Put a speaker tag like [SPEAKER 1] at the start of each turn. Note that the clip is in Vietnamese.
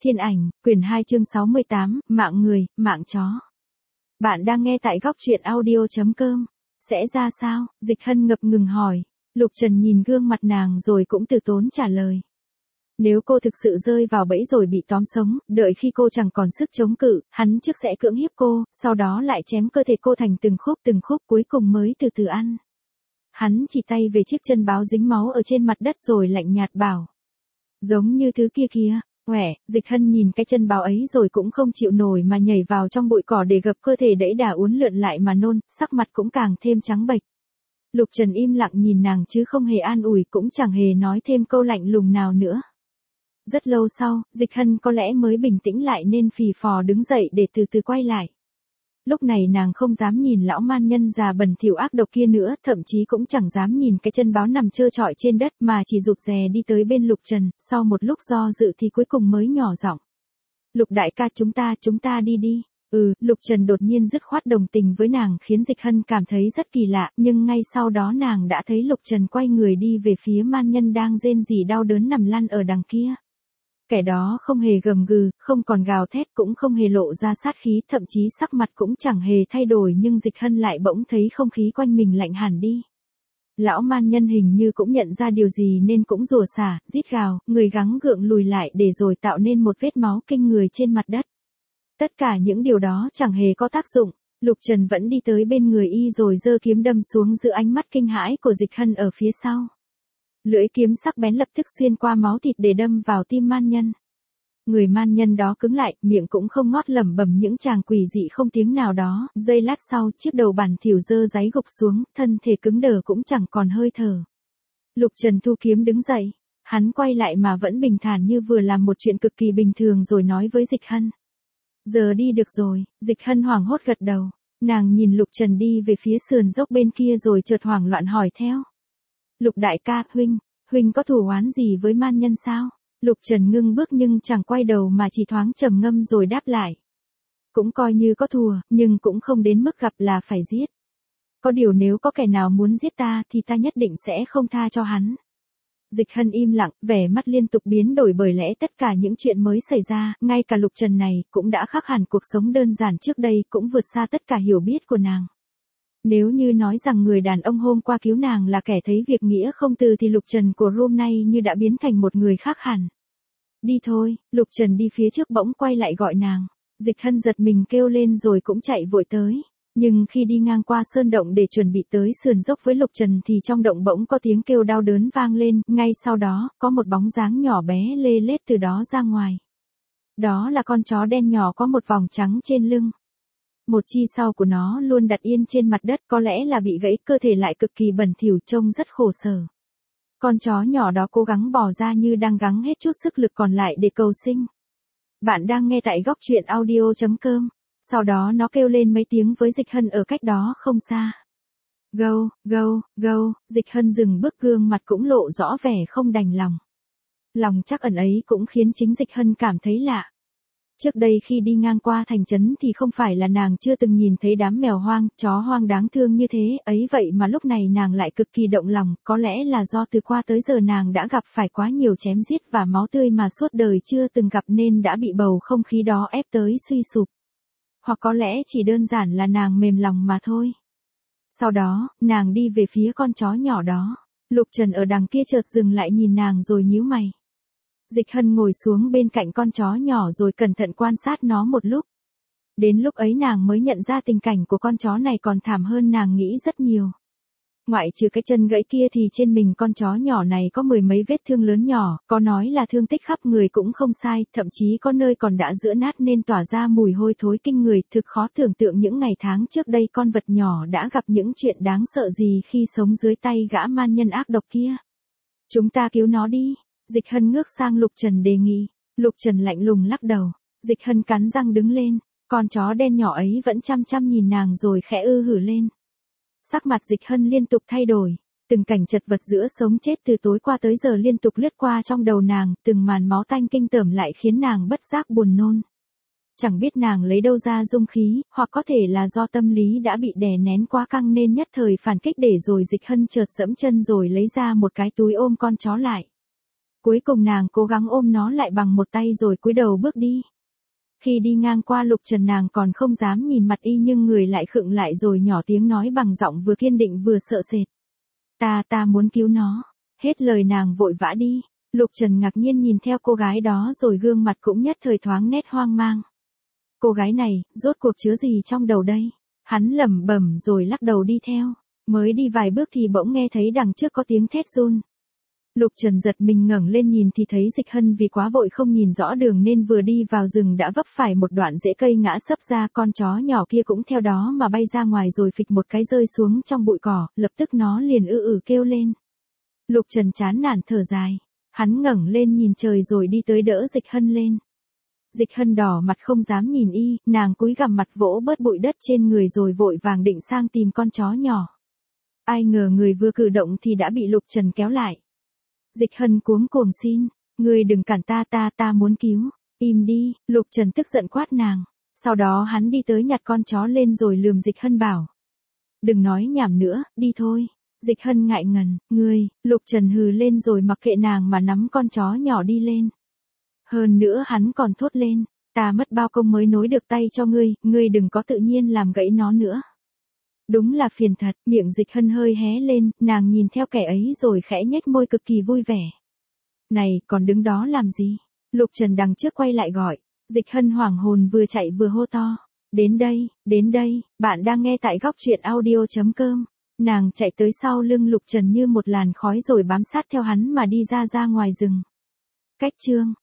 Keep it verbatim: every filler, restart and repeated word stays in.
[SPEAKER 1] Thiên ảnh, quyển hai chương sáu mươi tám, mạng người, mạng chó. Bạn đang nghe tại góc truyện audio chấm com. Sẽ ra sao? Dịch Hân ngập ngừng hỏi. Lục Trần nhìn gương mặt nàng rồi cũng từ tốn trả lời. Nếu cô thực sự rơi vào bẫy rồi bị tóm sống, đợi khi cô chẳng còn sức chống cự, hắn trước sẽ cưỡng hiếp cô, sau đó lại chém cơ thể cô thành từng khúc từng khúc cuối cùng mới từ từ ăn. Hắn chỉ tay về chiếc chân báo dính máu ở trên mặt đất rồi lạnh nhạt bảo. Giống như thứ kia kìa. Quẻ, Dịch Hân nhìn cái chân báo ấy rồi cũng không chịu nổi mà nhảy vào trong bụi cỏ để gập cơ thể đẫy đà uốn lượn lại mà nôn, sắc mặt cũng càng thêm trắng bệch. Lục Trần im lặng nhìn nàng chứ không hề an ủi cũng chẳng hề nói thêm câu lạnh lùng nào nữa. Rất lâu sau, Dịch Hân có lẽ mới bình tĩnh lại nên phì phò đứng dậy để từ từ quay lại. Lúc này nàng không dám nhìn lão man nhân già bẩn thỉu ác độc kia nữa, thậm chí cũng chẳng dám nhìn cái chân báo nằm trơ trọi trên đất mà chỉ rụt rè đi tới bên Lục Trần, sau một lúc do dự thì cuối cùng mới nhỏ giọng. Lục đại ca chúng ta, chúng ta đi đi. Ừ, Lục Trần đột nhiên dứt khoát đồng tình với nàng khiến Dịch Hân cảm thấy rất kỳ lạ, nhưng ngay sau đó nàng đã thấy Lục Trần quay người đi về phía man nhân đang rên rỉ đau đớn nằm lăn ở đằng kia. Kẻ đó không hề gầm gừ, không còn gào thét cũng không hề lộ ra sát khí, thậm chí sắc mặt cũng chẳng hề thay đổi nhưng Dịch Hân lại bỗng thấy không khí quanh mình lạnh hẳn đi. Lão man nhân hình như cũng nhận ra điều gì nên cũng rủa xả, rít gào, người gắng gượng lùi lại để rồi tạo nên một vết máu kinh người trên mặt đất. Tất cả những điều đó chẳng hề có tác dụng, Lục Trần vẫn đi tới bên người y rồi giơ kiếm đâm xuống giữa ánh mắt kinh hãi của Dịch Hân ở phía sau. Lưỡi kiếm sắc bén lập tức xuyên qua máu thịt để đâm vào tim man nhân. Người man nhân đó cứng lại, miệng cũng không ngót lẩm bẩm những tràng quỷ dị không tiếng nào đó, giây lát sau chiếc đầu bản thỉu dơ dáy gục xuống, thân thể cứng đờ cũng chẳng còn hơi thở. Lục Trần thu kiếm đứng dậy, hắn quay lại mà vẫn bình thản như vừa làm một chuyện cực kỳ bình thường rồi nói với Dịch Hân. Giờ đi được rồi, Dịch Hân hoảng hốt gật đầu, nàng nhìn Lục Trần đi về phía sườn dốc bên kia rồi chợt hoảng loạn hỏi theo. Lục đại ca, huynh, huynh có thù oán gì với man nhân sao? Lục Trần ngưng bước nhưng chẳng quay đầu mà chỉ thoáng trầm ngâm rồi đáp lại. Cũng coi như có thù, nhưng cũng không đến mức gặp là phải giết. Có điều nếu có kẻ nào muốn giết ta thì ta nhất định sẽ không tha cho hắn. Dịch Hân im lặng, vẻ mắt liên tục biến đổi bởi lẽ tất cả những chuyện mới xảy ra, ngay cả Lục Trần này cũng đã khác hẳn cuộc sống đơn giản trước đây, cũng vượt xa tất cả hiểu biết của nàng. Nếu như nói rằng người đàn ông hôm qua cứu nàng là kẻ thấy việc nghĩa không từ thì Lục Trần của hôm nay như đã biến thành một người khác hẳn. Đi thôi, Lục Trần đi phía trước bỗng quay lại gọi nàng. Dịch Hân giật mình kêu lên rồi cũng chạy vội tới. Nhưng khi đi ngang qua sơn động để chuẩn bị tới sườn dốc với Lục Trần thì trong động bỗng có tiếng kêu đau đớn vang lên, ngay sau đó, có một bóng dáng nhỏ bé lê lết từ đó ra ngoài. Đó là con chó đen nhỏ có một vòng trắng trên lưng. Một chi sau của nó luôn đặt yên trên mặt đất, có lẽ là bị gãy, cơ thể lại cực kỳ bẩn thỉu trông rất khổ sở. Con chó nhỏ đó cố gắng bò ra như đang gắng hết chút sức lực còn lại để cầu sinh. Bạn đang nghe tại góc truyện audio chấm com. Sau đó nó kêu lên mấy tiếng với Dịch Hân ở cách đó không xa. Gâu, gâu, gâu, Dịch Hân dừng bước, gương mặt cũng lộ rõ vẻ không đành lòng. Lòng trắc ẩn ấy cũng khiến chính Dịch Hân cảm thấy lạ. Trước đây khi đi ngang qua thành trấn thì không phải là nàng chưa từng nhìn thấy đám mèo hoang, chó hoang đáng thương như thế, ấy vậy mà lúc này nàng lại cực kỳ động lòng, có lẽ là do từ qua tới giờ nàng đã gặp phải quá nhiều chém giết và máu tươi mà suốt đời chưa từng gặp nên đã bị bầu không khí đó ép tới suy sụp. Hoặc có lẽ chỉ đơn giản là nàng mềm lòng mà thôi. Sau đó, nàng đi về phía con chó nhỏ đó. Lục Trần ở đằng kia chợt dừng lại nhìn nàng rồi nhíu mày. Dịch Hân ngồi xuống bên cạnh con chó nhỏ rồi cẩn thận quan sát nó một lúc. Đến lúc ấy nàng mới nhận ra tình cảnh của con chó này còn thảm hơn nàng nghĩ rất nhiều. Ngoại trừ cái chân gãy kia thì trên mình con chó nhỏ này có mười mấy vết thương lớn nhỏ, có nói là thương tích khắp người cũng không sai, thậm chí có nơi còn đã giữa nát nên tỏa ra mùi hôi thối kinh người, thực khó tưởng tượng những ngày tháng trước đây con vật nhỏ đã gặp những chuyện đáng sợ gì khi sống dưới tay gã man nhân ác độc kia. Chúng ta cứu nó đi. Dịch Hân ngước sang Lục Trần đề nghị. Lục Trần lạnh lùng lắc đầu. Dịch Hân cắn răng đứng lên. Con chó đen nhỏ ấy vẫn chăm chăm nhìn nàng rồi khẽ ư hử lên. Sắc mặt Dịch Hân liên tục thay đổi. Từng cảnh chật vật giữa sống chết từ tối qua tới giờ liên tục lướt qua trong đầu nàng, từng màn máu tanh kinh tởm lại khiến nàng bất giác buồn nôn. Chẳng biết nàng lấy đâu ra dung khí, hoặc có thể là do tâm lý đã bị đè nén quá căng nên nhất thời phản kích để rồi Dịch Hân chợt dẫm chân rồi lấy ra một cái túi ôm con chó lại. Cuối cùng nàng cố gắng ôm nó lại bằng một tay rồi cúi đầu bước đi. Khi đi ngang qua Lục Trần nàng còn không dám nhìn mặt y nhưng người lại khựng lại rồi nhỏ tiếng nói bằng giọng vừa kiên định vừa sợ sệt. Ta ta muốn cứu nó. Hết lời nàng vội vã đi. Lục Trần ngạc nhiên nhìn theo cô gái đó rồi gương mặt cũng nhất thời thoáng nét hoang mang. Cô gái này, rốt cuộc chứa gì trong đầu đây? Hắn lẩm bẩm rồi lắc đầu đi theo. Mới đi vài bước thì bỗng nghe thấy đằng trước có tiếng thét run. Lục Trần giật mình ngẩng lên nhìn thì thấy Dịch Hân vì quá vội không nhìn rõ đường nên vừa đi vào rừng đã vấp phải một đoạn rễ cây ngã sấp ra, con chó nhỏ kia cũng theo đó mà bay ra ngoài rồi phịch một cái rơi xuống trong bụi cỏ, lập tức nó liền ư ử kêu lên. Lục Trần chán nản thở dài, hắn ngẩng lên nhìn trời rồi đi tới đỡ Dịch Hân lên. Dịch Hân đỏ mặt không dám nhìn y, nàng cúi gằm mặt vỗ bớt bụi đất trên người rồi vội vàng định sang tìm con chó nhỏ. Ai ngờ người vừa cử động thì đã bị Lục Trần kéo lại. Dịch Hân cuống cuồng xin, ngươi đừng cản ta ta ta muốn cứu, im đi, Lục Trần tức giận quát nàng. Sau đó hắn đi tới nhặt con chó lên rồi lườm Dịch Hân bảo. Đừng nói nhảm nữa, đi thôi. Dịch Hân ngại ngần, ngươi, Lục Trần hừ lên rồi mặc kệ nàng mà nắm con chó nhỏ đi lên. Hơn nữa hắn còn thốt lên, ta mất bao công mới nối được tay cho ngươi, ngươi đừng có tự nhiên làm gãy nó nữa. Đúng là phiền thật, miệng Dịch Hân hơi hé lên, nàng nhìn theo kẻ ấy rồi khẽ nhếch môi cực kỳ vui vẻ. Này, còn đứng đó làm gì? Lục Trần đằng trước quay lại gọi, Dịch Hân hoảng hồn vừa chạy vừa hô to. Đến đây, đến đây, bạn đang nghe tại góc truyện audio chấm com. Nàng chạy tới sau lưng Lục Trần như một làn khói rồi bám sát theo hắn mà đi ra ra ngoài rừng. Cách chương